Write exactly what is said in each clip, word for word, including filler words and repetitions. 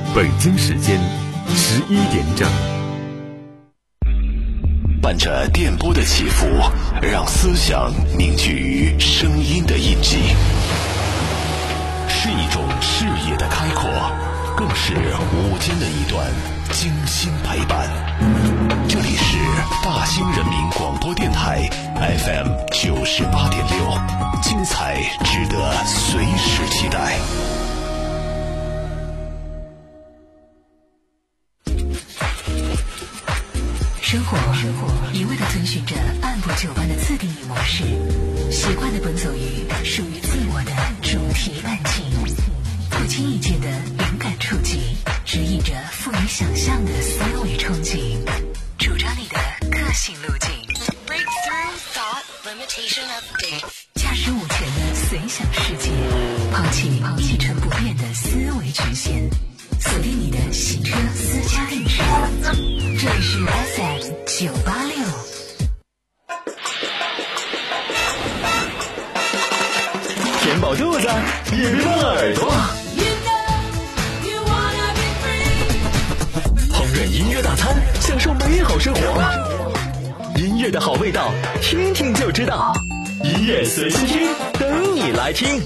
北京时间十一点整。 伴着电波的起伏，让思想凝聚于声音的印记，是一种视野的开阔，更是午间的一段精心陪伴。这里是大兴人民广播电台 F M 九十八点六，精彩值得随时期待。 生活一味地遵循着按部就班的自定义模式，习惯地奔走于属于自我的主题半径，不经意间的灵感触及，指引着富于想象的思维憧憬，主张你的个性路径。Breakthrough thought limitation update， 驾驶无权的随想世界，抛弃一成不变的思维局限，锁定你的行车私家定制。这里是 F M 九八六。 填饱肚子，也别忘了耳朵。烹饪音乐大餐，享受美好生活。音乐的好味道，听听就知道。音乐随心听，等你来听。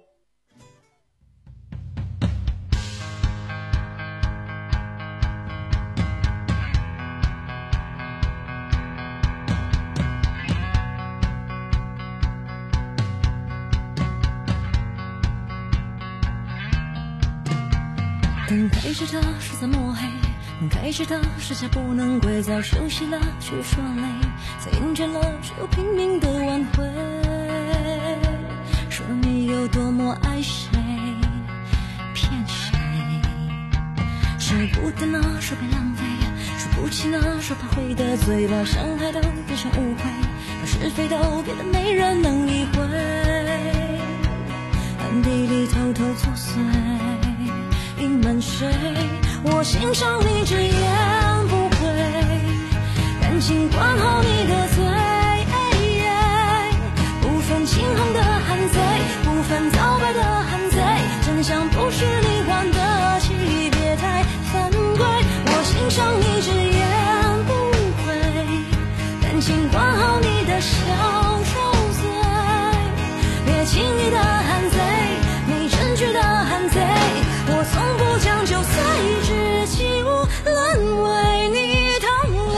灯开着它是在抹黑，门开着它是下不能归，早休息了却说累，再厌倦了只有拼命的挽回。说你有多么爱谁，骗谁？舍不得呢，说别浪费，说不起呢，说怕会得罪，把伤害都变成误会，把是非都变得没人能理会，暗地里偷偷作祟，隐瞒谁？我欣赏你直言不讳，感情管好你的嘴，不分青红的汉贼，不分皂白的汉贼，真相不是你换得起，别太犯规。我欣赏你直言不讳，感情管好你的小臭嘴，别轻易的汉贼，没证据的汉贼，我从不将就随之起舞，沦为你同类。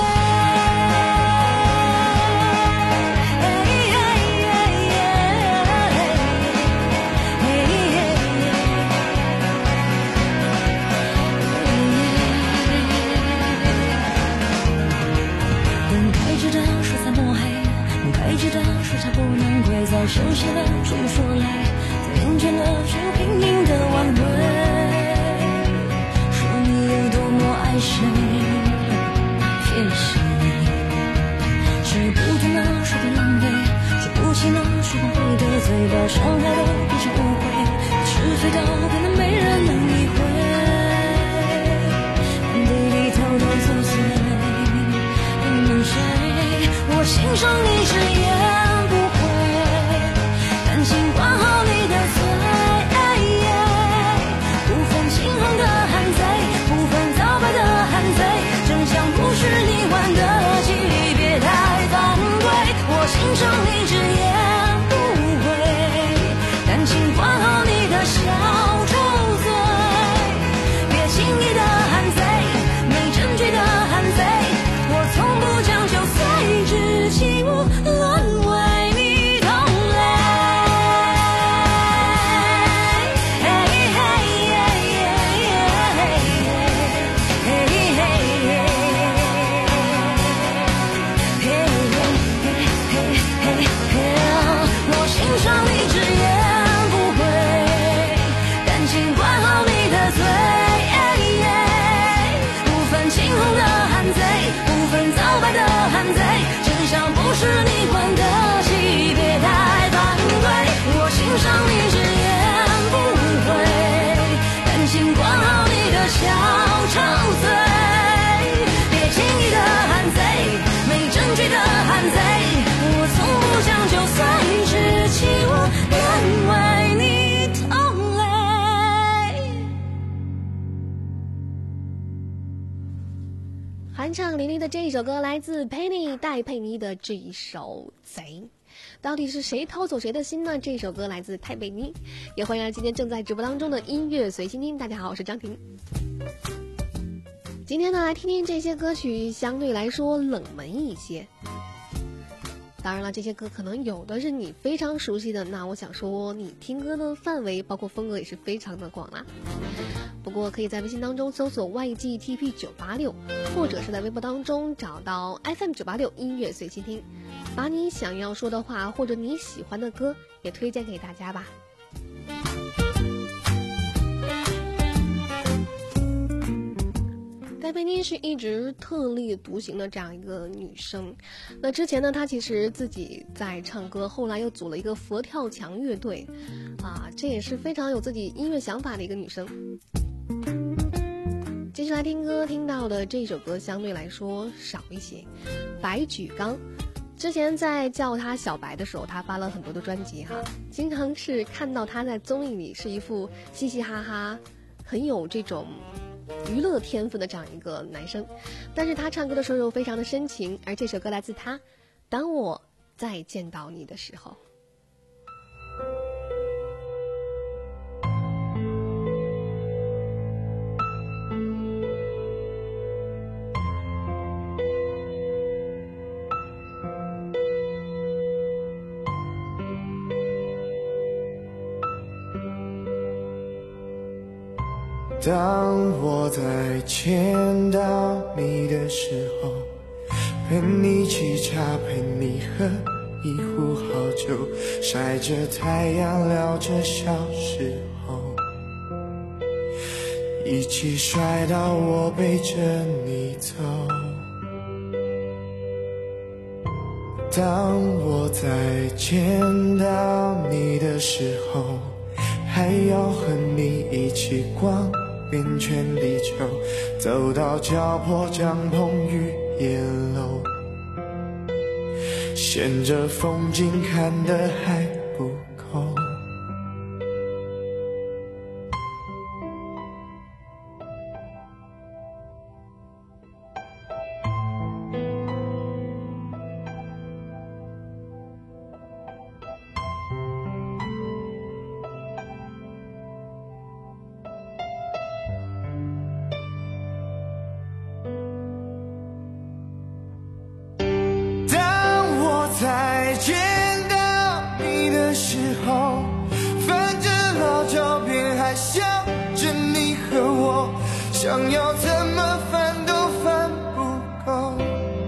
灯开着的说在抹黑，门开着的说它不能归，早休息了至于说累，再厌倦了只有拼命的挽回。爱谁骗谁？舍不得呢，说别浪费，说不起呢，说怕会得罪，把伤害都变成误会，把是非都变得没人能理会，暗地里偷偷作祟，隐瞒谁？我欣赏你直言不讳，感情管好你的嘴，不分青红的汉贼，不分皂白的汉贼，真相不是你换得起，别太犯规。我欣赏你直言不讳，感情管好你的小臭嘴，别轻易的汉贼，没证据的汉贼，我从不将就随之起舞，沦为你同类。我欣赏你直言不讳，感情管好你的嘴，不分青红的汉贼，不分皂白的汉贼，真相不是你管得起，别太犯规。我欣赏你直言不讳，感情管好你的小臭嘴，别轻易的汉贼，没证据的汉贼，我从不将就随之起舞，沦为你同类。 酣畅淋漓的这一首歌来自 Penny 戴佩妮的这一首贼，到底是谁偷走谁的心呢？这首歌来自戴佩妮，也欢迎今天正在直播当中的音乐随心听。大家好，我是张婷。今天呢，来听听这些歌曲相对来说冷门一些。当然了，这些歌可能有的是你非常熟悉的，那我想说你听歌的范围包括风格也是非常的广啦。不过可以在微信当中搜索 Y G T P 九八六， 或者是在微博当中找到 F M 九八六 音乐随心听，把你想要说的话或者你喜欢的歌也推荐给大家吧。戴佩妮是一直特立独行的这样一个女生，那之前呢，她其实自己在唱歌，后来又组了一个佛跳墙乐队，啊，这也是非常有自己音乐想法的一个女生。接下来听歌听到的这首歌相对来说少一些，白举纲。之前在叫他小白的时候，他发了很多的专辑哈，经常是看到他在综艺里是一副嘻嘻哈哈，很有这种娱乐天赋的这样一个男生，但是他唱歌的时候又非常的深情，而这首歌来自他，当我再见到你的时候。 当我再见到你的时候，陪你沏茶，陪你喝一壶好酒，晒着太阳聊着小时候，一起摔倒我背着你走。当我再见到你的时候，还要和你一起逛遍全地球，走到脚破帐篷与野楼，嫌着风景看得还不够。再见到你的时候，翻着老照片还想着你和我，想要怎么翻都翻不够，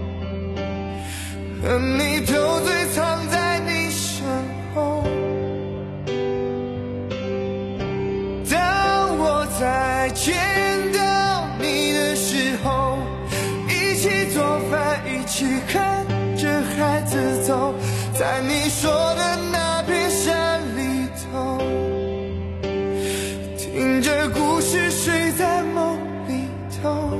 和你头最藏在你身后。当我再见到你的时候，一起做饭，一起看着孩子走，在你说的那片山里头，听着故事睡在梦里头。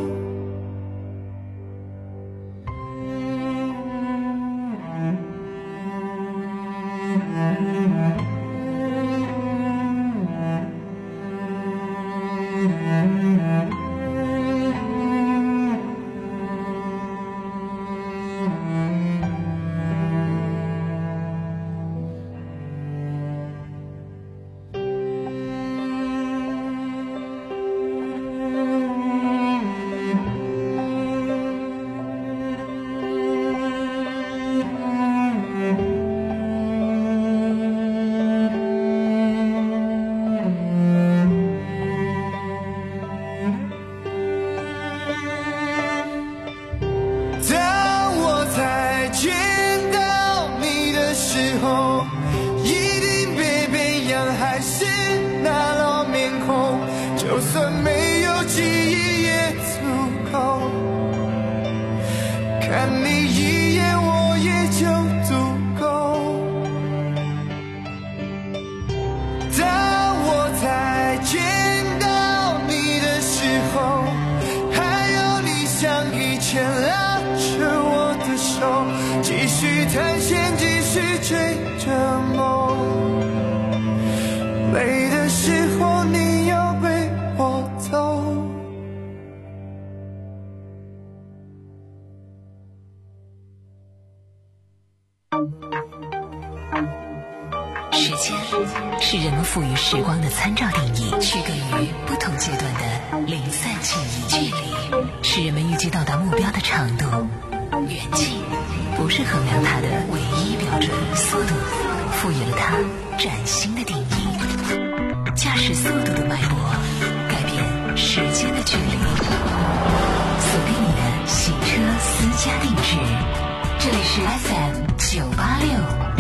是人们赋予时光的参照定义，区隔于不同阶段的零散记忆。距离是人们预计到达目标的长度，远近不是衡量它的唯一标准，速度赋予了它崭新的定义。驾驶速度的脉搏，改变时间的距离。锁定你的行车私家定制，这里是 F M 九八六。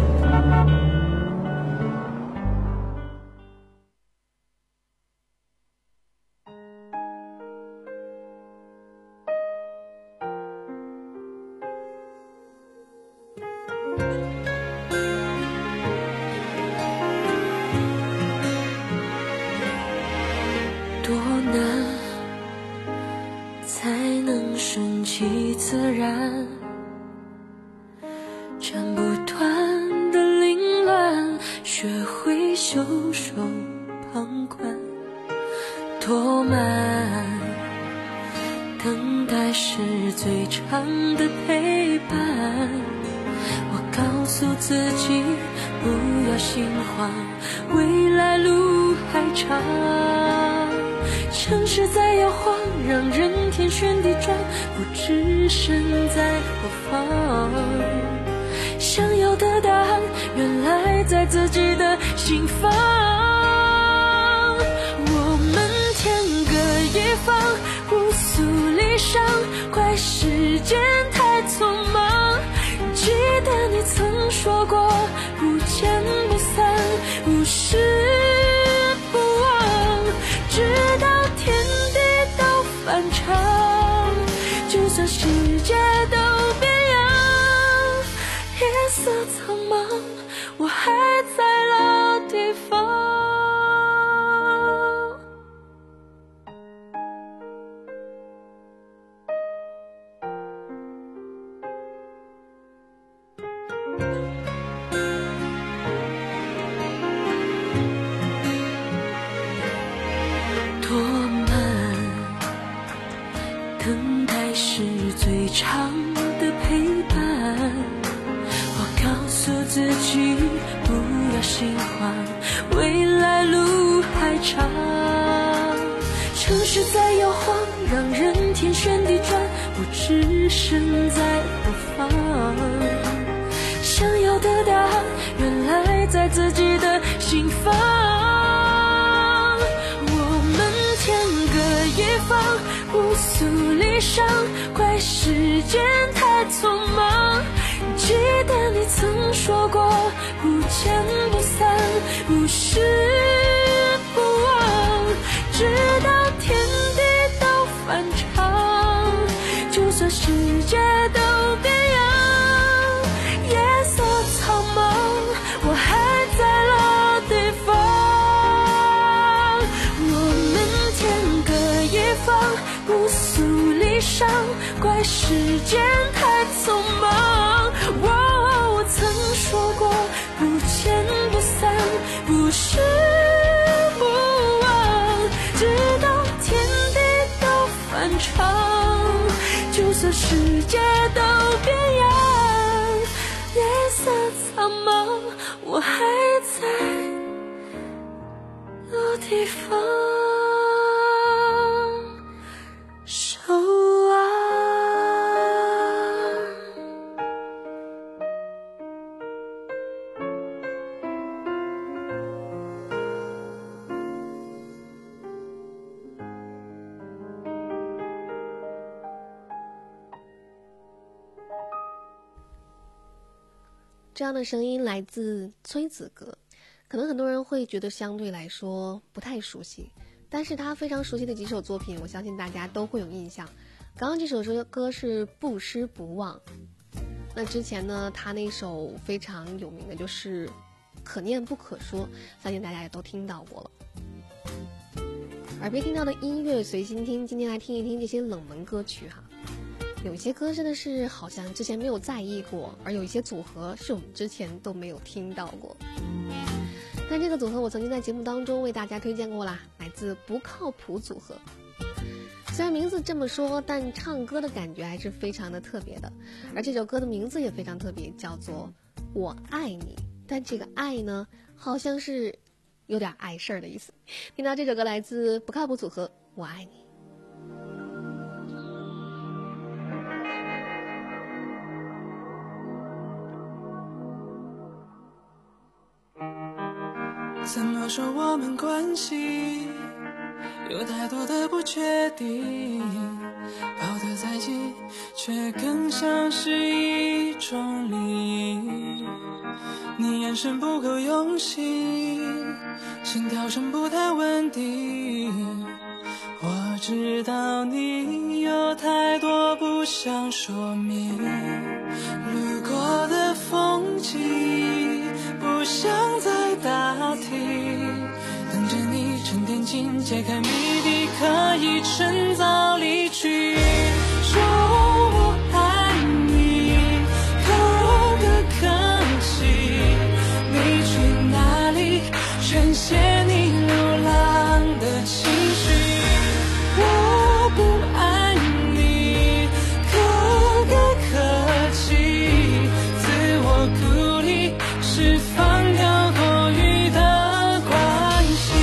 多难才能顺其自然，斩不断的凌乱，学会袖手旁观。多慢，等待是最长的陪伴。我告诉自己不要心慌，未来路还长。城市在摇晃，让人天旋地转，不知身在何方。想要的答案，原来在自己的心房。我们天各一方，互诉离殇，怪时间太匆忙。记得你曾说过，不见不散，无事不忘，直到天地都反常。就算世界都变样，夜色苍茫，我还在老地方。多慢，等待是最长的陪伴。我告诉自己不要心慌，未来路还长。城市在摇晃，让人天旋地转，不知身在何方。想要的答案，原来在自己的心房。互诉离殇，怪时间太匆忙。记得你曾说过，不见不散，无事不忘，直到天地都反常。就算世界都变样，夜色苍茫，我还在老地方。互诉离殇，怪时间太匆忙。哦，我曾说过，不见不散，不是不忘，直到天地都反常。就算世界都变样，夜色苍茫，我还在老地方。 这样的声音来自崔子格，可能很多人会觉得相对来说不太熟悉，但是他非常熟悉的几首作品，我相信大家都会有印象。刚刚这首歌是不失不忘，那之前呢，他那首非常有名的就是可念不可说，相信大家也都听到过了。耳边听到的音乐随心听，今天来听一听这些冷门歌曲哈。有些歌真的是好像之前没有在意过，而有一些组合是我们之前都没有听到过。但这个组合我曾经在节目当中为大家推荐过啦，来自不靠谱组合。虽然名字这么说，但唱歌的感觉还是非常的特别的，而这首歌的名字也非常特别，叫做我爱你， 但这个爱呢，好像是有点碍事儿的意思。听到这首歌来自不靠谱组合，我爱你。 怎么说我们关系有太多的不确定，跑得再近却更像是一种礼仪。你眼神不够用心，心跳声不太稳定，我知道你有太多不想说明。路过的风景不想再打听，等着你沉淀进揭开谜底，可以趁早离去。说我爱你，可不可惜？你去哪里？全写你流浪的情绪。我不爱你，可不可惜？自我鼓励，释放掉多余的关系。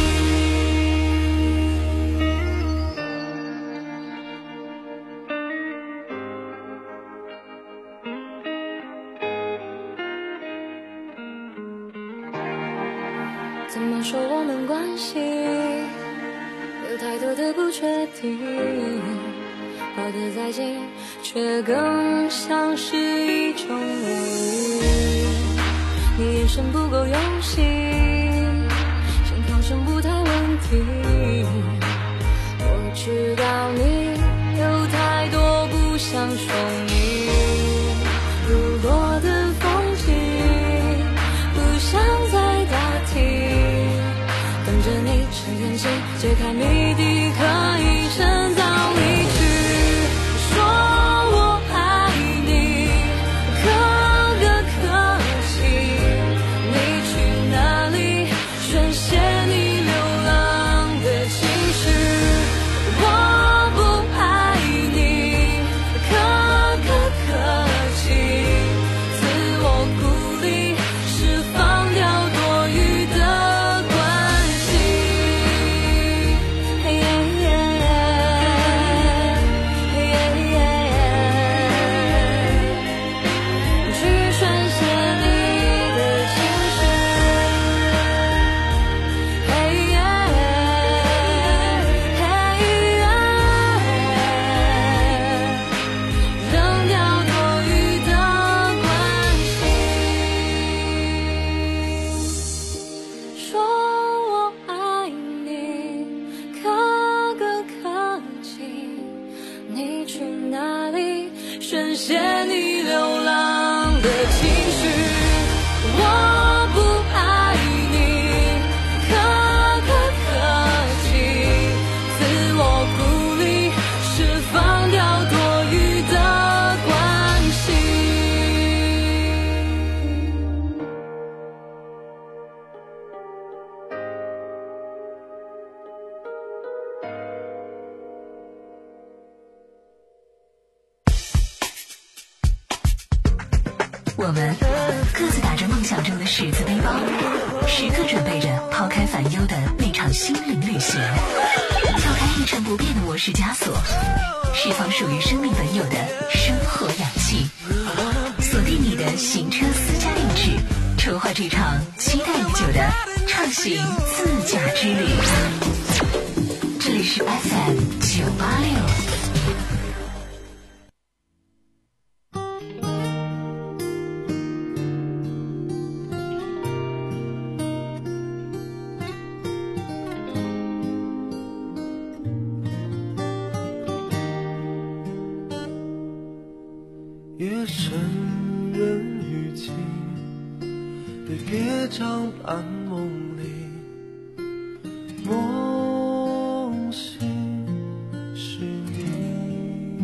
怎么说我们关系有太多的不确定，跑得再近却更像是一种无语。你眼神不够用心，心跳声不太稳定，我知道你有太多不想说明。路过的风景不想再打听，等着你沉淀进揭开谜底，可以趁早离去。说我爱你，可不可惜？你去哪里？宣泄你流浪的情绪。我不爱你，可不可惜？自我鼓励，释放掉多余的关系。去宣泄你的情绪。扔掉多余的关系。说我爱你，可不可惜？你去哪里？宣泄你流浪的情绪。我不爱你，可不可惜？自我鼓励，释放掉多余的关系。 我们各自打着梦想中的十字背包，时刻准备着抛开烦忧的那场心灵旅行，撬开一成不变的我是枷锁，释放属于生命本有的生活氧气，锁定你的行车私家定制，筹划这场期待已久的畅行自驾之旅。这里是 F M 九八六。 夜深人雨静，被别张半梦里，梦醒是你。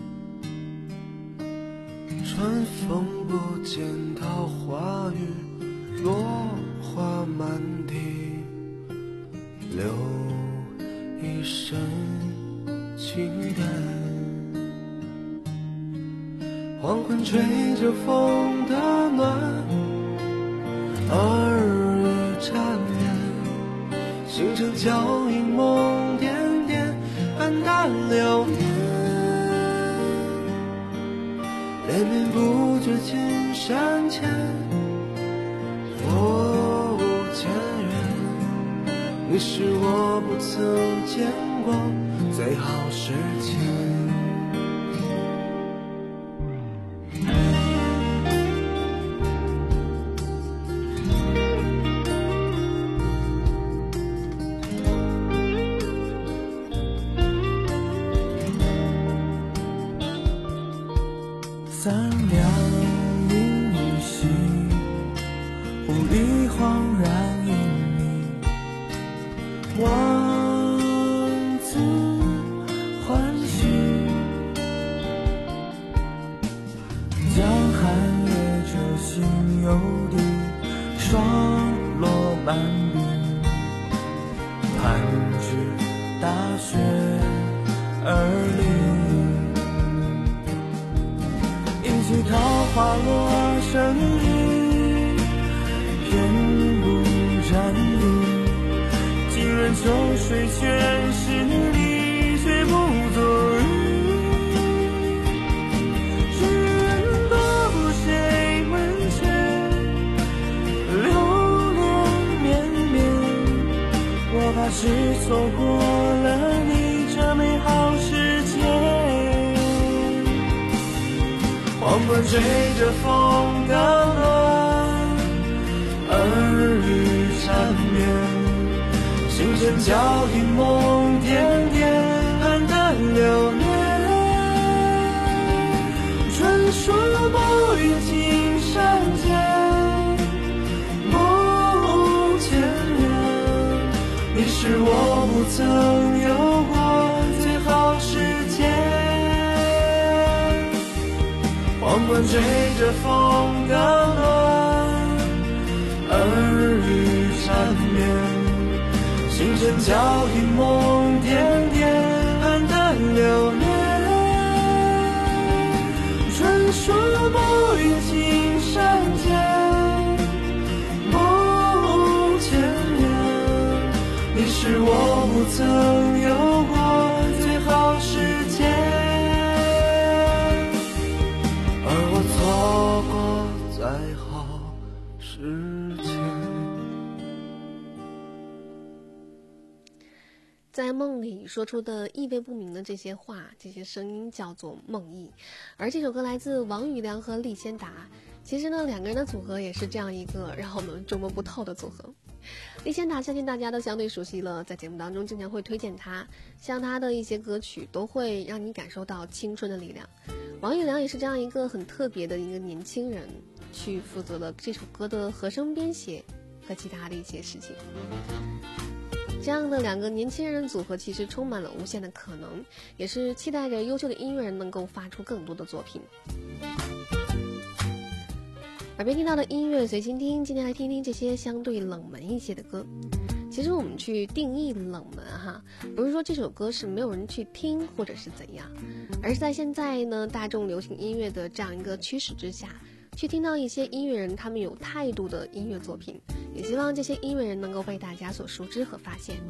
春风不见桃花雨，落花满地，留一身清淡。黄昏吹着风的暖， 二日缠绵，星辰交映梦点点，黯淡流年，连绵不绝青山前，我无前缘，你是我不曾见过最好时间。 三两云无息，雾里恍然隐秘，望子欢喜。江寒夜折心有地，霜落满鬓，盼至大雪而临。一起桃花落成泥，偏不沾衣。几人秋水全是你，却不作语。只愿不谁门前，流年绵绵。我怕是错过了你这美好时间。黄昏追着风的轮，二日缠绵，星辰交映梦点点，黯淡流年。传说不与青山间，不见缘，你是我不曾有过最好时间。黄昏追着风的轮，二日缠绵，星辰交映梦点点，黯淡流年。传说不与青山间，不见缘，你是我不曾有过最好时间。错过再好时间。 在梦里说出的意味不明的这些话，这些声音叫做梦呓。而这首歌来自王宇良和李仙达，其实呢两个人的组合也是这样一个让我们捉摸不透的组合。李仙达相信大家都相对熟悉了，在节目当中经常会推荐他，像他的一些歌曲都会让你感受到青春的力量。王宇良也是这样一个很特别的一个年轻人，去负责了这首歌的和声编写和其他的一些事情。这样的两个年轻人组合其实充满了无限的可能，也是期待着优秀的音乐人能够发出更多的作品。耳边听到的音乐随心听，今天来听听这些相对冷门一些的歌。其实我们去定义冷门哈，不是说这首歌是没有人去听或者是怎样，而是在现在呢大众流行音乐的这样一个趋势之下，去听到一些音乐人他们有态度的音乐作品，也希望这些音乐人能够被大家所熟知和发现。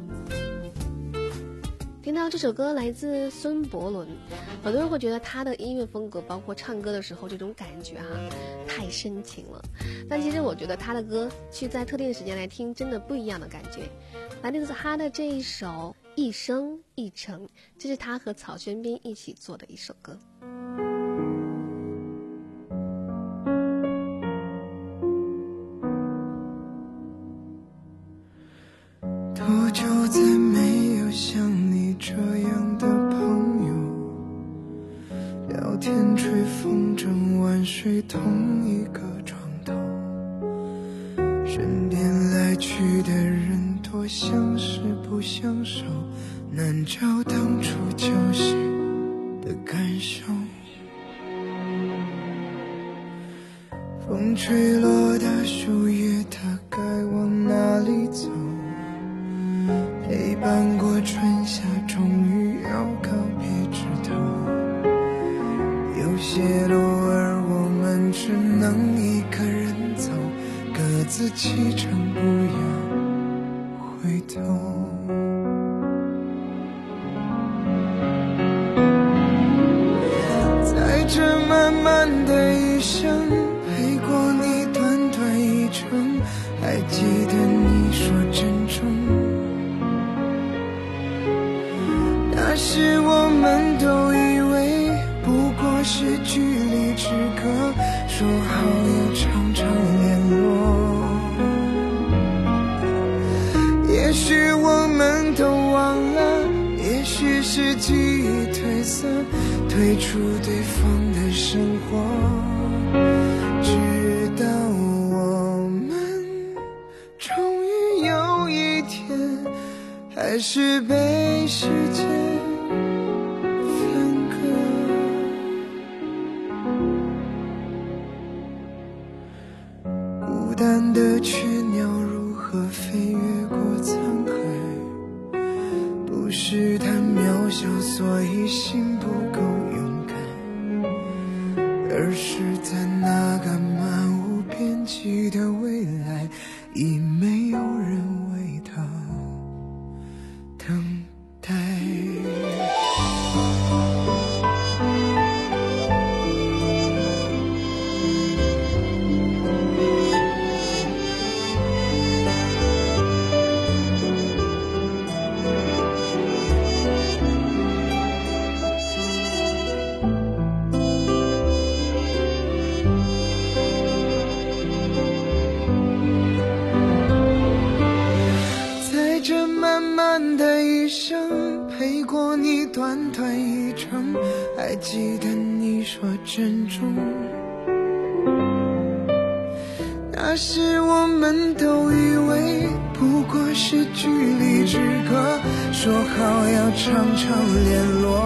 听到这首歌来自孙伯伦，很多人会觉得他的音乐风格包括唱歌的时候这种感觉啊太深情了，但其实我觉得他的歌去在特定的时间来听真的不一样的感觉。来自他的这一首一生一程，这是他和曹轩宾一起做的一首歌。 多久再没有像你这样的朋友，聊天吹风筝玩水同一个床头，身边来去的人多相识不相守，难找当初旧时的感受。风吹落的树叶，它该往哪里走？陪伴过春夏，终于要告别枝头。有些路儿我们只能一个人走，各自前这漫漫的一生，陪过你短短一程，还记得你说珍重。那时我们都以为不过是距离之隔，说好要常常联络。也许我们都忘了，也许是记忆褪色，退出对方的生活，直到我们终于有一天，还是被时间分割。孤单的雀鸟如何飞越过沧海，不是太渺小所以心不够勇敢，而是在那个漫无边际的未来，已没有人为它等待。陪过你短短一程，还记得你说珍重。那时我们都以为不过是距离之隔，说好要常常联络。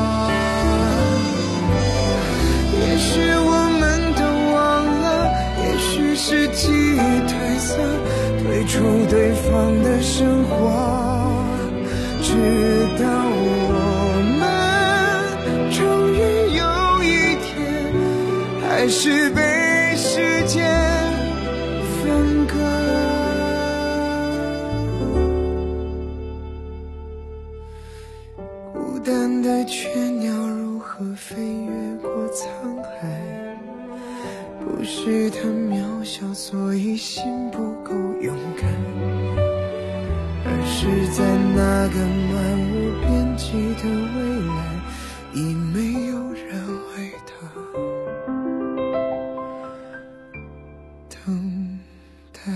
也许我们都忘了，也许是记忆褪色，退出对方的生活，直到我们终于有一天，还是被时间分割。孤单的雀鸟如何飞越过沧海，不是它渺小所以心不够勇敢，而是在那个漫无边际的未来，已没有人为它等待。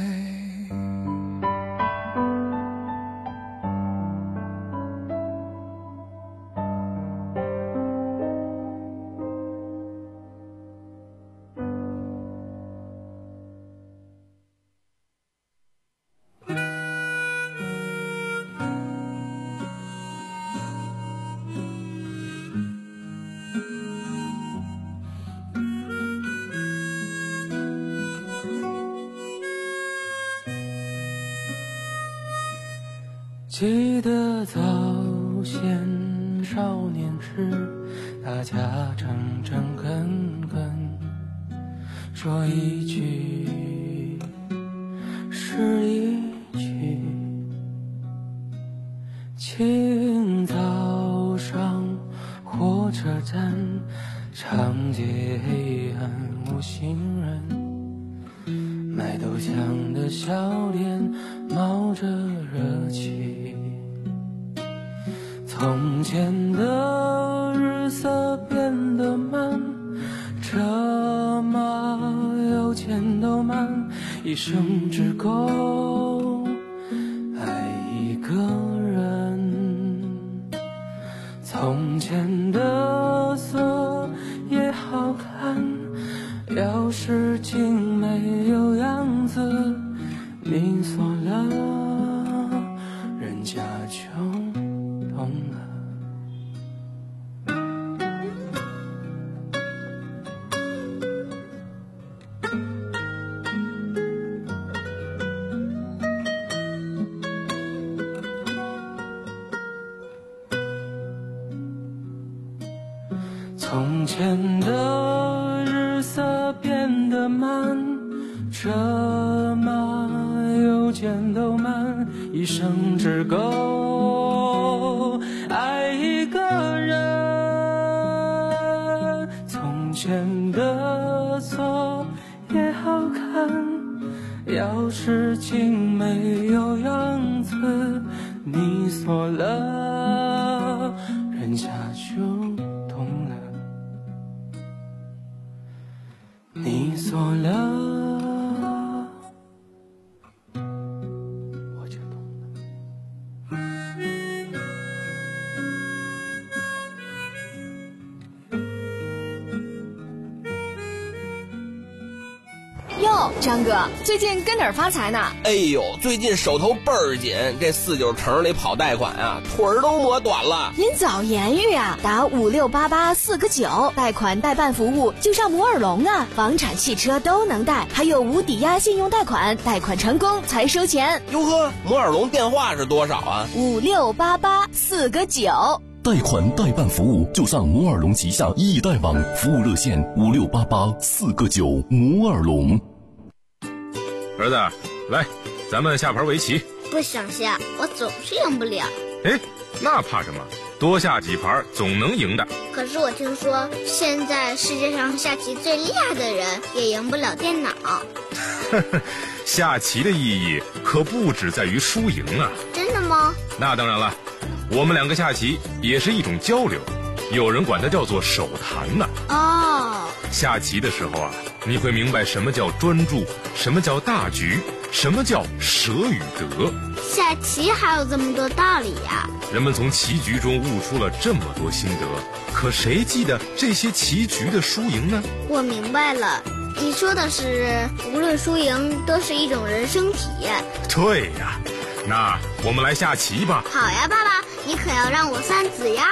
记得早先少年时，大家诚诚恳恳，说一句是一句。清早上火车站，长街黑暗无行人，卖豆浆的小店冒着热气。从前的日色变得慢，车马邮件都慢，一生只够爱一个人。从前的色也好看，要是竟没有样子，你锁了，人家就懂了。从前的日色变得慢，车马邮件都慢，一生只够爱一个人。从显得错也好看。要是竟没有样子，你锁了，人家就懂了。你锁了，我就懂了。 哟，张哥，最近跟哪儿发财呢？ 哎呦，最近手头倍儿紧，这四九城里跑贷款啊，腿儿都磨短了。 您早言语啊，打五六八八四个九，贷款代办服务就上摩尔龙啊，房产、汽车都能贷，还有无抵押信用贷款，贷款成功才收钱。 哟呵，摩尔龙电话是多少啊？ 五六八八四个九。 贷款代办服务就上摩尔龙旗下易贷网服务热线五六八八四个九摩尔龙。 儿子，来，咱们下盘围棋。 不想下，我总是赢不了。 哎，那怕什么？多下几盘总能赢的。 可是我听说，现在世界上下棋最厉害的人也赢不了电脑。 下棋的意义可不只在于输赢啊。 真的吗？ 那当然了，我们两个下棋也是一种交流，有人管它叫做手谈呢。 哦， 下棋的时候啊，你会明白什么叫专注，什么叫大局，什么叫舍与得。 下棋还有这么多道理呀！ 人们从棋局中悟出了这么多心得，可谁记得这些棋局的输赢呢？ 我明白了，你说的是无论输赢都是一种人生体验。 对呀，那我们来下棋吧。 好呀，爸爸，你可要让我三子呀。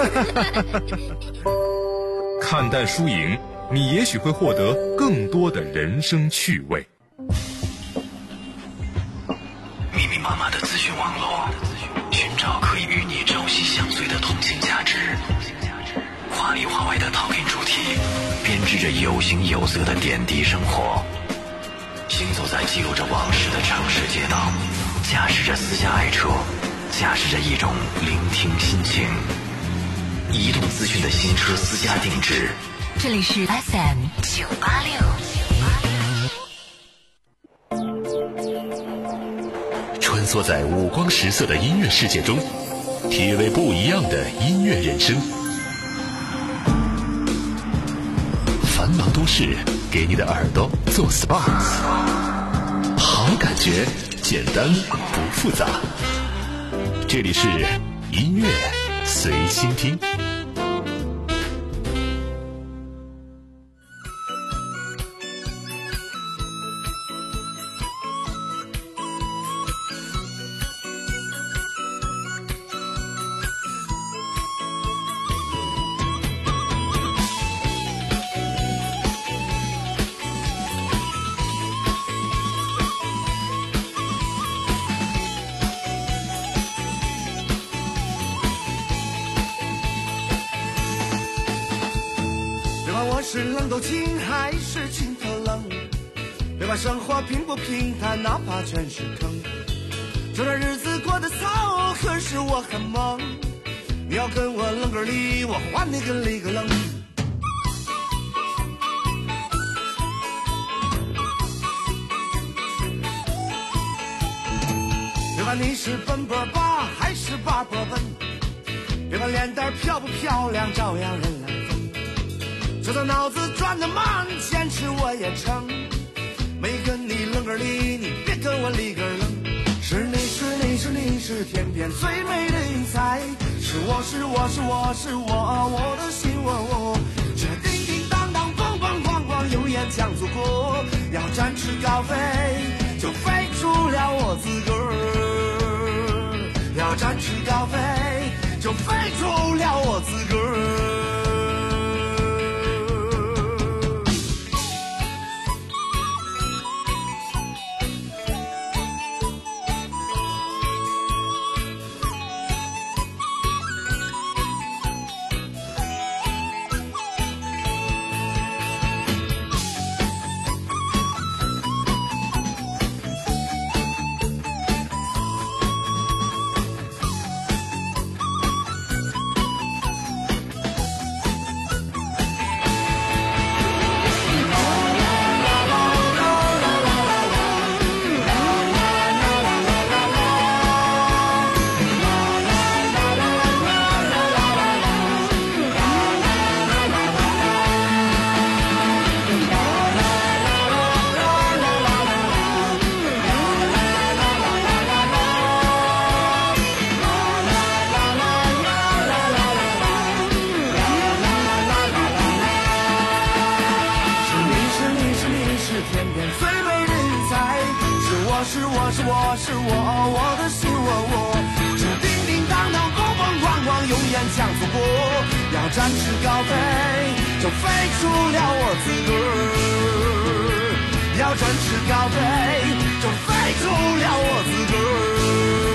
看淡输赢，你也许会获得更多的人生趣味。 密密麻麻的资讯网络，寻找可以与你朝夕相随的通信价值。华里华外的 talking 主题，编织着有形有色的点滴生活。行走在记录着往事的城市街道，驾驶着私家爱车，驾驶着一种聆听心情。移动资讯的新车私家定制。 这里是 F M 九八六。 穿梭在五光十色的音乐世界中，体味不一样的音乐人生。繁忙都市给你的耳朵做 S P A， 好感觉简单不复杂。这里是音乐随心听。 是冷都清还是清头冷，别管生活平不平淡，哪怕全是坑，这段日子过得糟，可是我很猛，你要跟我冷个里，我还你个里个冷。别管你是奔波吧还是八波奔，别管脸蛋漂不漂亮，照样人来疯。就算脑子转得慢，坚持我也成。没跟你冷个里，你别跟我里个冷。是你是你是你是天边最美的云彩，是我是我是我是我我的心我我。这叮叮当当蹦蹦咣咣，有眼将祖国。要展翅高飞，就飞出了我自个儿。要展翅高飞，就飞出了我自个儿。 我是我，我的是我，我是叮叮当当，风风光光，永远向左过。要展翅高飞，就飞出了我自个儿。要展翅高飞，就飞出了我自个儿。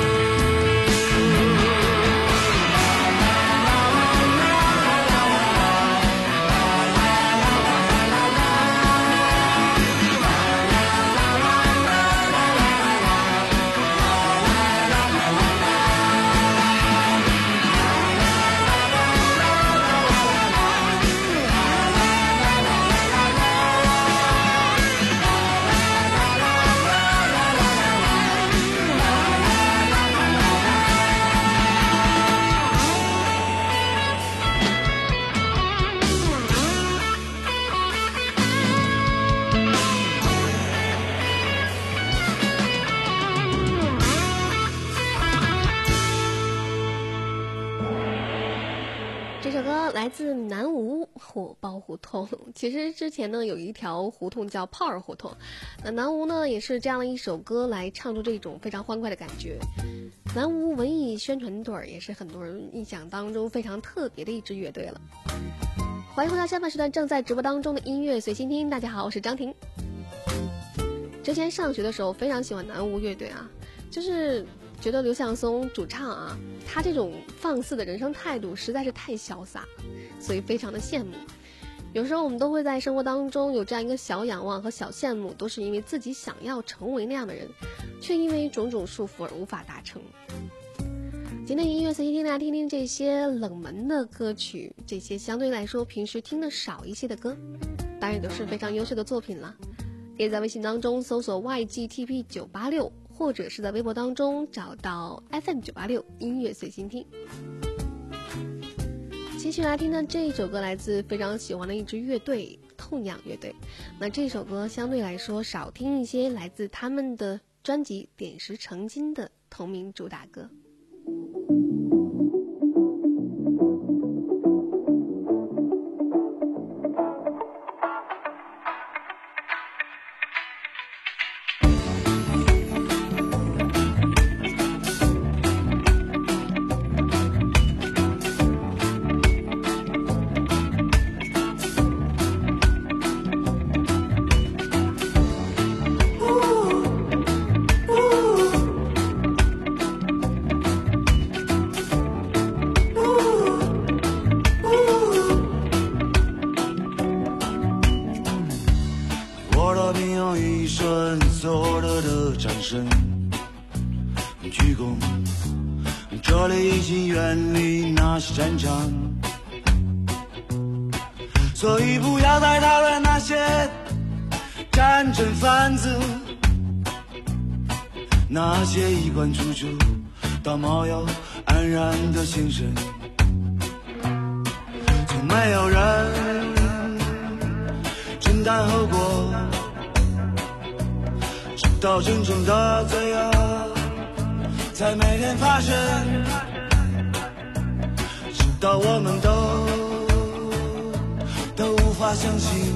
来自南吴火爆胡同。其实之前呢有一条胡同叫炮儿胡同，那南吴呢也是这样的一首歌来唱出这种非常欢快的感觉。南吴文艺宣传队也是很多人印象当中非常特别的一支乐队了。欢迎回到下半时段正在直播当中的音乐随心听，大家好，我是张婷。之前上学的时候非常喜欢南吴乐队啊，就是觉得刘向松主唱啊，他这种放肆的人生态度实在是太潇洒，所以非常的羡慕。有时候我们都会在生活当中有这样一个小仰望和小羡慕，都是因为自己想要成为那样的人，却因为种种束缚而无法达成。今天音乐随心听，大家听听这些冷门的歌曲，这些相对来说平时听的少一些的歌，当然都是非常优秀的作品了。可以在微信当中搜索 Y G T P 九八六，或者是在微博当中找到 F M 九八六音乐随心听。继续来听的这一首歌来自非常喜欢的一支乐队痛仰乐队，那这首歌相对来说少听一些，来自他们的专辑点石成金的同名主打歌。 鞠躬，这里已经远离那些战场，所以不要再讨论那些战争贩子，那些衣冠楚楚道貌又安然的先生，从没有人承担后果，直到真正的罪恶在每天发生，直到我们都都无法相信，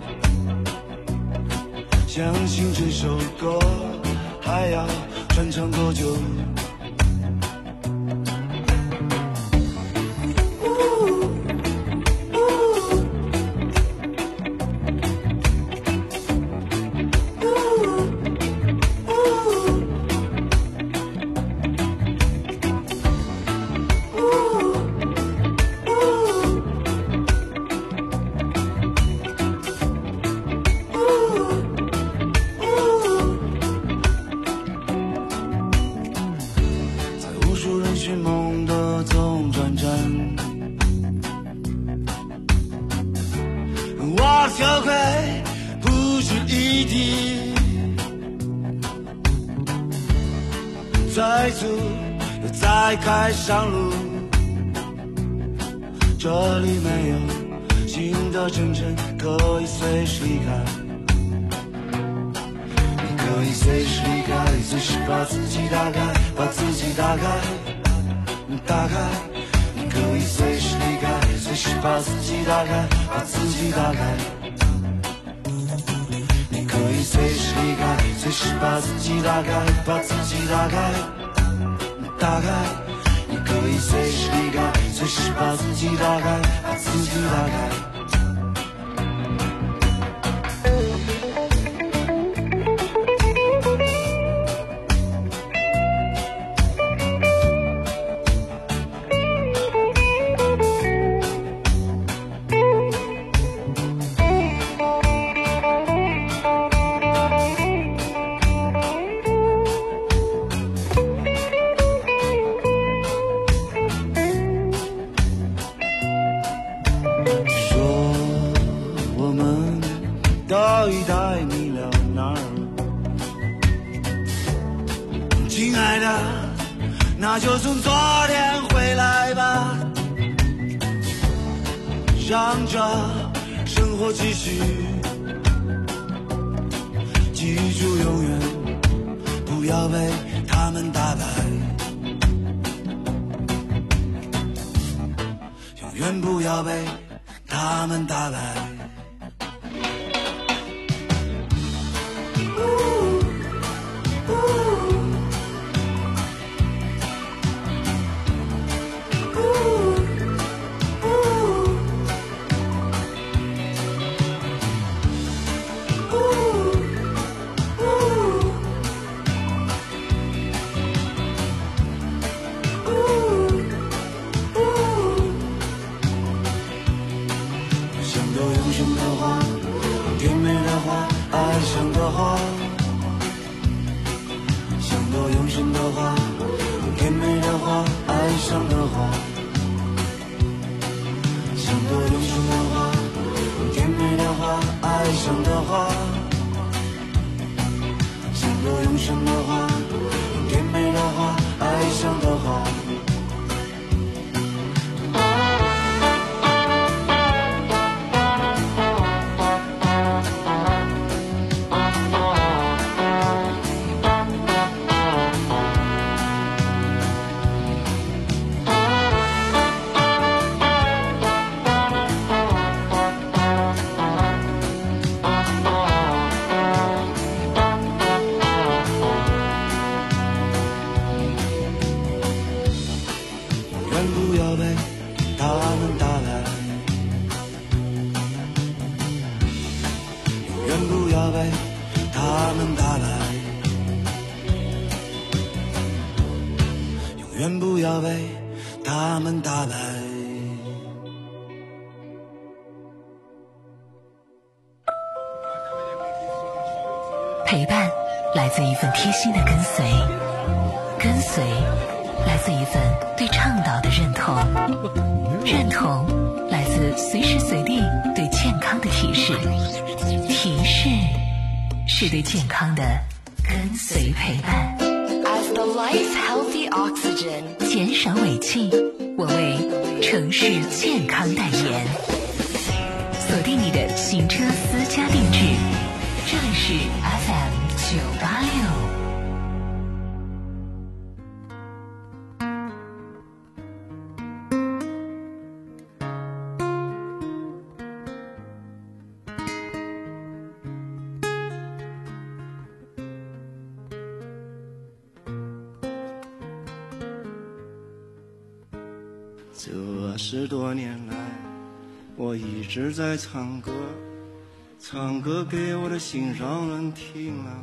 相信这首歌还要传唱多久。开上路，这里没有新的征程可以随时离开，你可以随时离开，随时把自己打开，把自己打开，打开，你可以随时离开，随时把自己打开，把自己打开，你可以以随时离开，随时把自己打开，把自己打开，打开。你可以随时离开，随时把自己打开，把自己打开。 那就从昨天回来吧，让这生活继续。记住，永远不要被他们打败，永远不要被他们打败。 陪伴来自一份贴心的跟随，跟随来自一份对倡导的认同，认同来自随时随地对健康的提示，提示是对健康的跟随陪伴。 As the life's healthy oxygen， 减少尾气，我为城市健康代言。锁定你的行车私家定制，这里是 F M 九八六。 这十多年来，我一直在唱歌，唱歌给我的心上人听啊。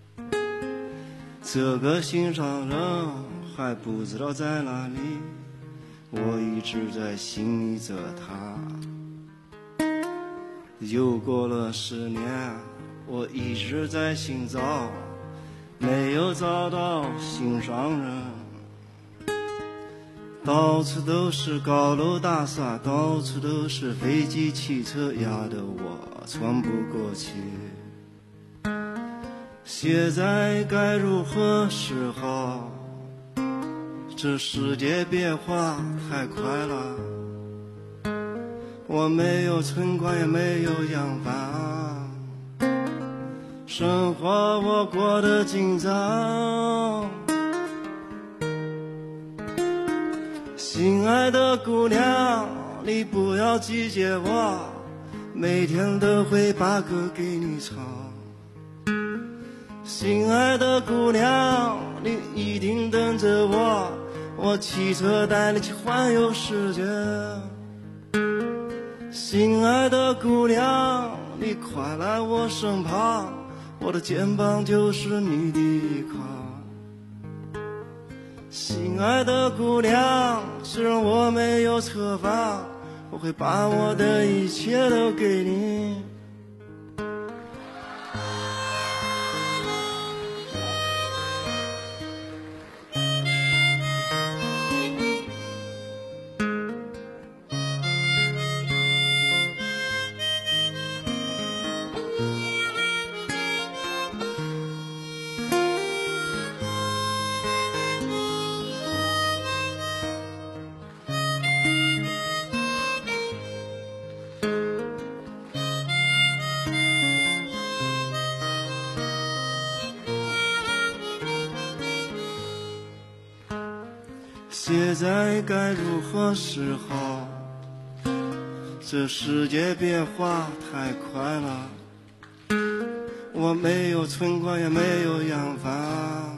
这个心上人还不知道在哪里，我一直在心里着他。又过了十年，我一直在寻找，没有找到心上人。到处都是高楼大厦，到处都是飞机汽车，压得我喘不过气。现在该如何是好？这世界变化太快了，我没有存款也没有洋房，生活我过得紧张。亲爱的姑娘，你不要拒绝我，每天都会把歌给你唱。 心爱的姑娘，你一定等着我，我骑车带你去环游世界。心爱的姑娘，你快来我身旁，我的肩膀就是你的依靠。心爱的姑娘，虽然我没有车房，我会把我的一切都给你。现在该如何是好？这世界变化太快了，我没有存款也没有洋房，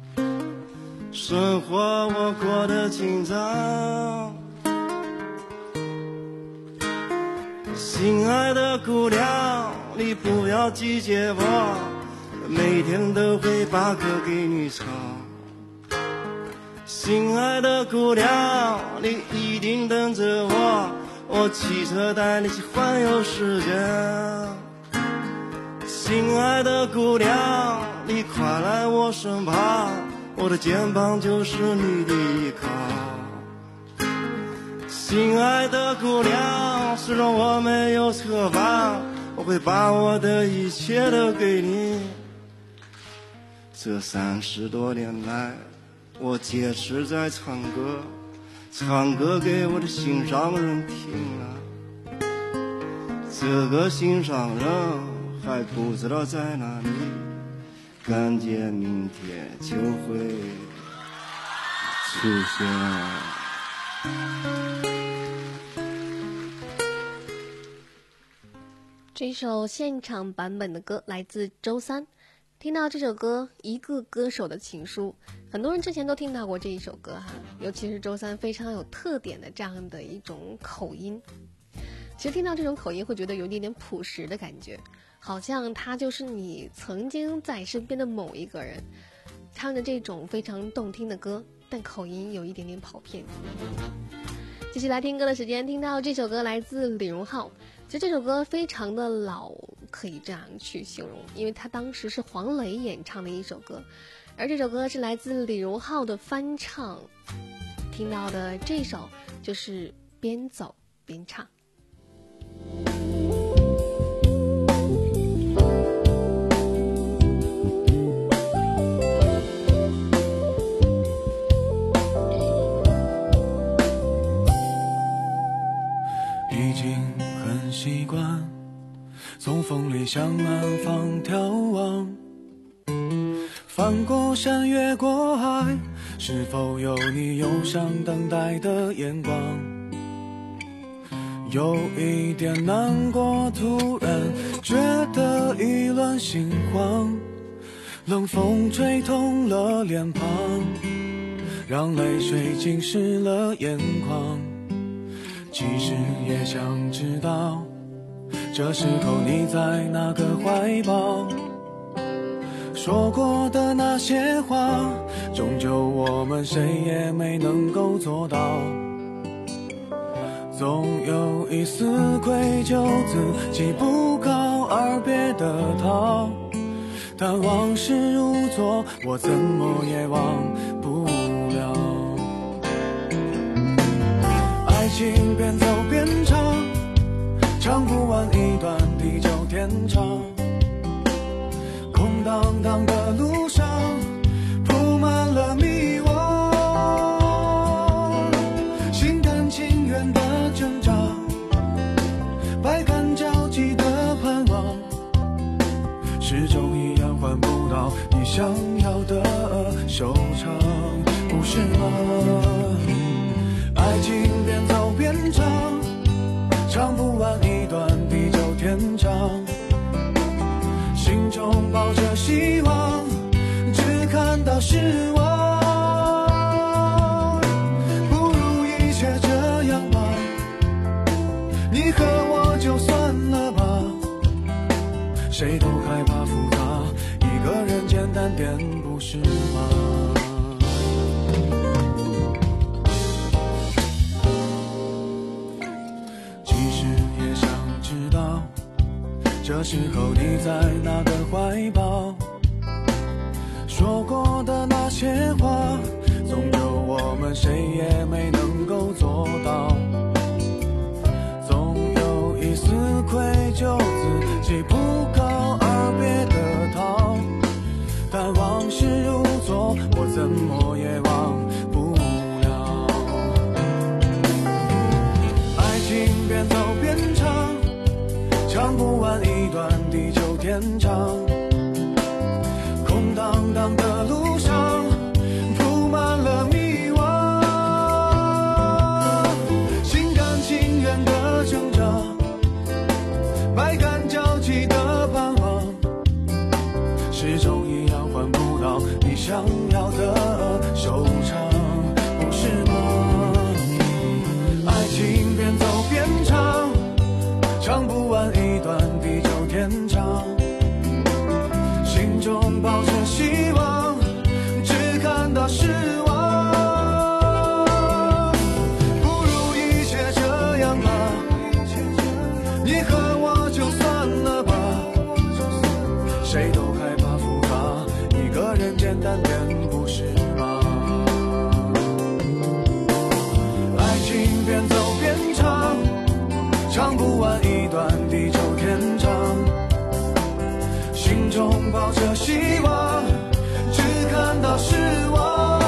生活我过得紧张。心爱的姑娘，你不要拒绝我，每天都会把歌给你唱。心爱的姑娘，你一定等着我，我骑车带你去环游世界。心爱的姑娘，你快来我身旁，我的肩膀就是你的依靠。心爱的姑娘，虽然我没有车房，我会把我的一切都给你。这三十多年来，我坚持在唱歌，唱歌给我的心上人听了。这个心上人还不知道在哪里，感觉明天就会出现。 这首现场版本的歌来自周三。听到这首歌《一个歌手的情书》，很多人之前都听到过这一首歌哈，尤其是周三非常有特点的这样的一种口音。其实听到这种口音会觉得有一点点朴实的感觉，好像他就是你曾经在身边的某一个人，唱着这种非常动听的歌，但口音有一点点跑偏。继续来听歌的时间，听到这首歌来自李荣浩。其实这首歌非常的老，可以这样去形容，因为他当时是黄磊演唱的一首歌，而这首歌是来自李荣浩的翻唱。听到的这首就是边走边唱。 已经很习惯从风里向南方眺望，翻过山越过海，是否有你忧伤等待的眼光？有一点难过，突然觉得意乱心慌，冷风吹痛了脸庞，让泪水浸湿了眼眶。其实也想知道，这时候你在哪个怀抱？说过的那些话，终究我们谁也没能够做到。总有一丝愧疚，自己不告而别的逃，但往事如昨，我怎么也忘不了。爱情边走边唱，唱不完一段地久天长。空荡荡的路上铺满了迷惘，心甘情愿的挣扎，百感交集的盼望，始终一样换不到你想要的收场，不是吗？爱情边走边唱，唱不完一段地久天长，心中抱着希望， 失望，不如一切这样吧，你和我就算了吧，谁都害怕复杂，一个人简单点不是吗？其实也想知道，这时候你在哪个怀抱，说过的那些话，总有我们谁也没能够做到，总有一丝愧疚，自己不告而别的逃，但往事如昨，我怎么也忘不了。爱情边走边唱，唱不完一段地久天长，空荡荡的路上铺满了迷惘，心甘情愿的挣扎，百感交集的盼望，始终一样换不到你想要的收场，不是吗？爱情边走边唱，唱不完一段地久天长，心中抱着希望，只看到失望，不如一切这样吧，你和我就算了吧，谁都害怕复杂，一个人简单点不是吗？爱情边走边唱，唱不完一段地久天长，心中抱着希望，只看到失望，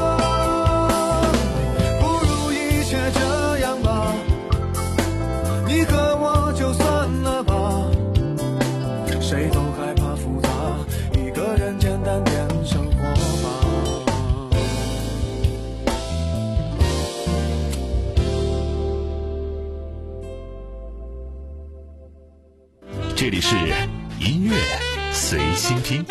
不如一切这样吧，你和我就算了吧，谁都害怕复杂，一个人简单点生活吧。 这里是音乐随心听。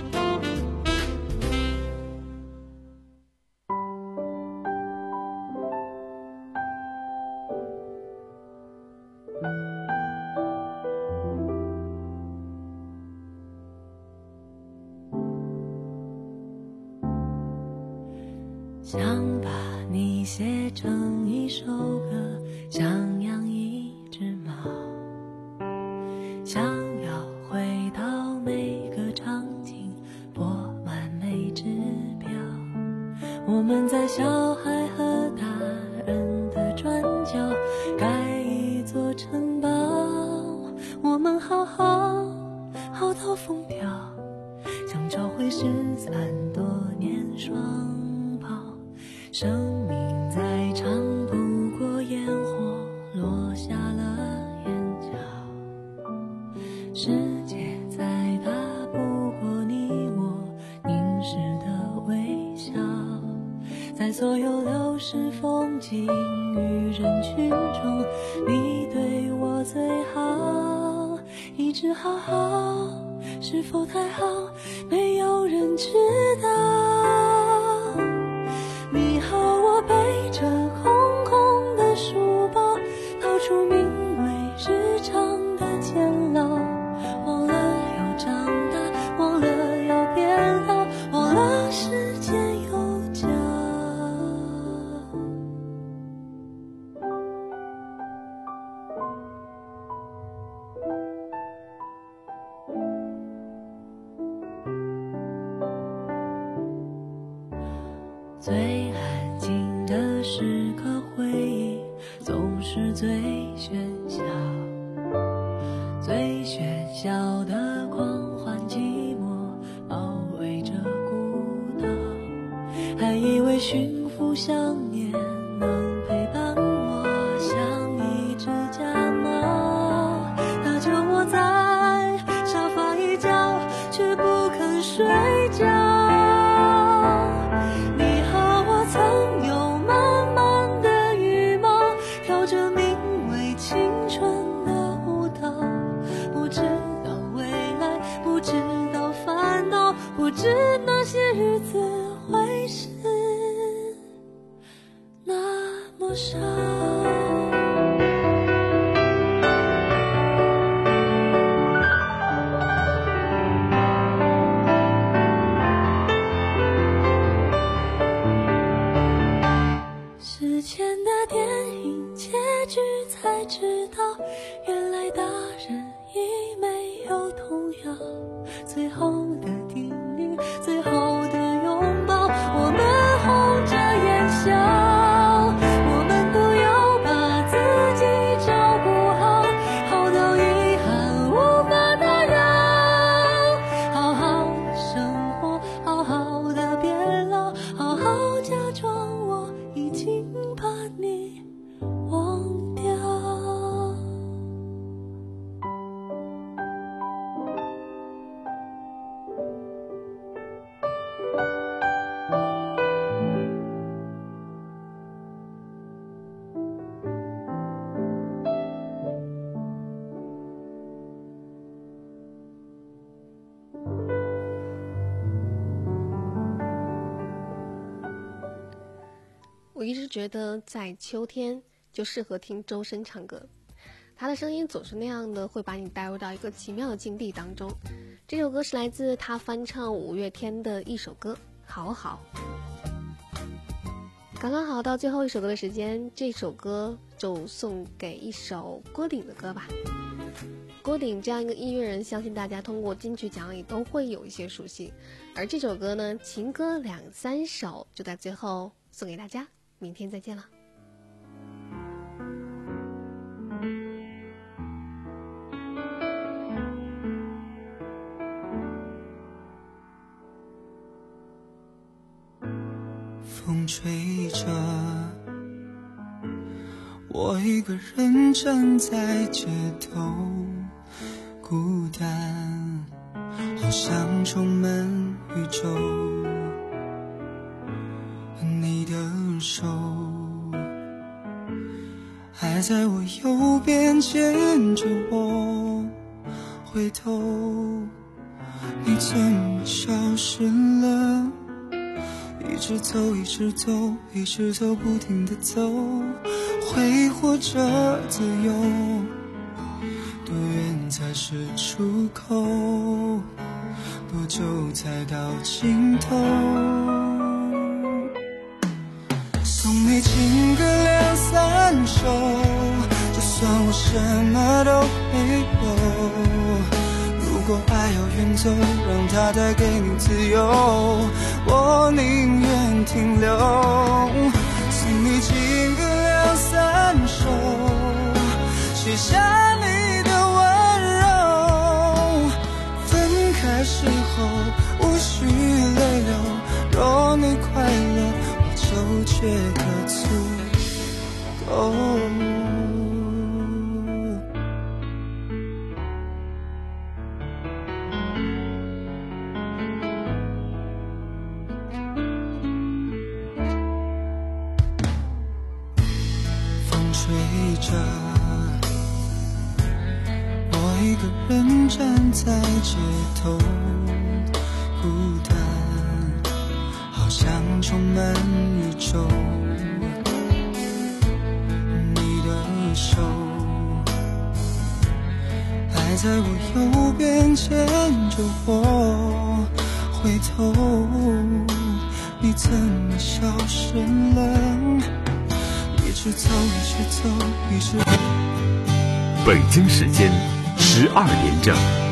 想把你写成一首歌，想养一只猫，想要回到每个场景，播完每支标。我们在小孩和大人的转角盖一座城堡，我们好好好到疯掉，想找回失散多年双胞。生命再长不过烟火落下了眼角，世界再大不过你我凝视的微笑，在所有流逝风景与人群中，你对我最好，一直好好，是否太好，没有人知道。你和我背着空空的书包，逃出名为日常的监牢，忘了要长大，忘了要变老，忘了时间有脚。最安静的时刻，回忆总是最喧嚣，最喧嚣的狂欢寂寞包围着孤岛，还以为驯服想念能陪伴我像一只家猫，它就窝在沙发一角，却不肯睡觉。不知那些日子局才知道，原来大人已没有童谣。最后的叮咛，最后的拥抱，我们红着眼笑，我们都要把自己照顾好，好到遗憾无法打扰。好好的生活，好好的变老，好好假装我已经把你忘掉。 我一直觉得在秋天就适合听周深唱歌，他的声音总是那样的，会把你带入到一个奇妙的境地当中。这首歌是来自他翻唱五月天的一首歌《好好》。刚刚好到最后一首歌的时间，这首歌就送给一首郭顶的歌吧。郭顶这样一个音乐人，相信大家通过金曲奖也都会有一些熟悉。而这首歌呢，情歌两三首就在最后送给大家，明天再见了。 风吹着，我一个人站在街头，孤单，好像充满宇宙。你的手还在我右边牵着我，回头，你怎么消失了？一直走，一直走，一直走，不停地走，挥霍着自由，多远才是出口？多久才到尽头？送你情歌两三首，就算我什么都没有。如果爱要远走，让它带给你自由，我宁愿停留。送你情歌两三首，写下你的温柔。分开时候无需泪流，若你快乐，我就觉得足够。我一个人站在街头，孤单，好像充满宇宙。你的手还在我右边牵着我，回头，你怎么消失了？一直走，一直走，一直。 北京时间十二点整。